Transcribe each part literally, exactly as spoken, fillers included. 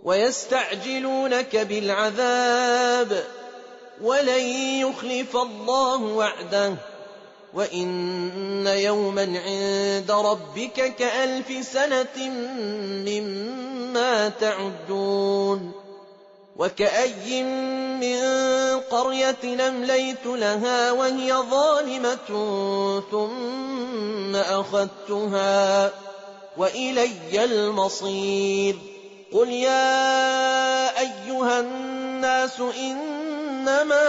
ويستعجلونك بالعذاب ولن يخلف الله وعده وإن يوما عند ربك كألف سنة مما تعدون وكأي من قرية أمليت لها وهي ظالمة ثم أخذتها وإلي المصير قل يا أيها الناس إنما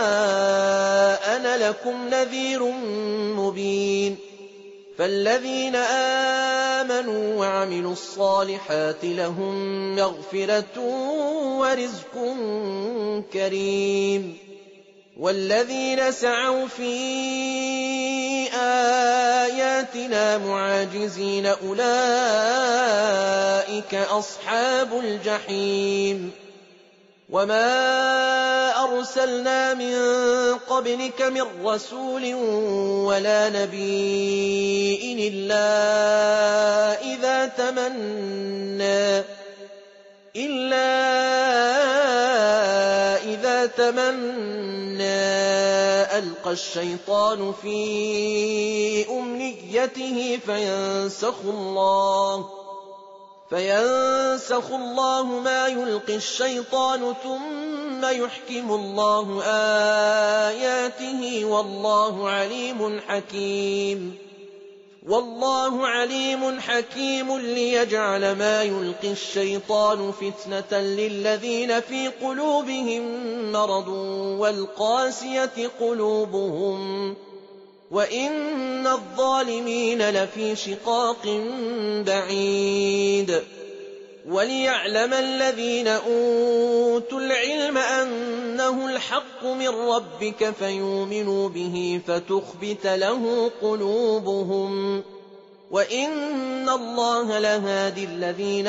أنا لكم نذير مبين فالذين آمنوا وعملوا الصالحات لهم مغفرة ورزق كريم والذين سعوا في آياتنا معاجزين أولئك أصحاب الجحيم وما أرسلنا من قبلك من رسول ولا نبي إلا إذا تمنى إلا إذا تمنى ألقى الشيطان في أمنيته فينسخ الله فينسخ الله ما يلقي الشيطان ثم يحكم الله آياته والله عليم حكيم والله عليم حكيم ليجعل ما يلقي الشيطان فتنة للذين في قلوبهم مرض والقاسية قلوبهم وإن الظالمين لفي شقاق بعيد وليعلم الذين أوتوا العلم أنه الحق من ربك فيؤمنوا به فتخبت له قلوبهم وإن الله لهادي الذين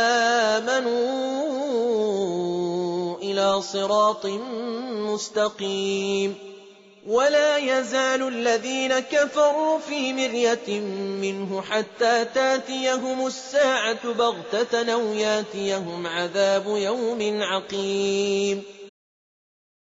آمنوا إلى صراط مستقيم ولا يزال الذين كفروا في مرية منه حتى تاتيهم الساعة بغتة أو ياتيهم عذاب يوم عقيم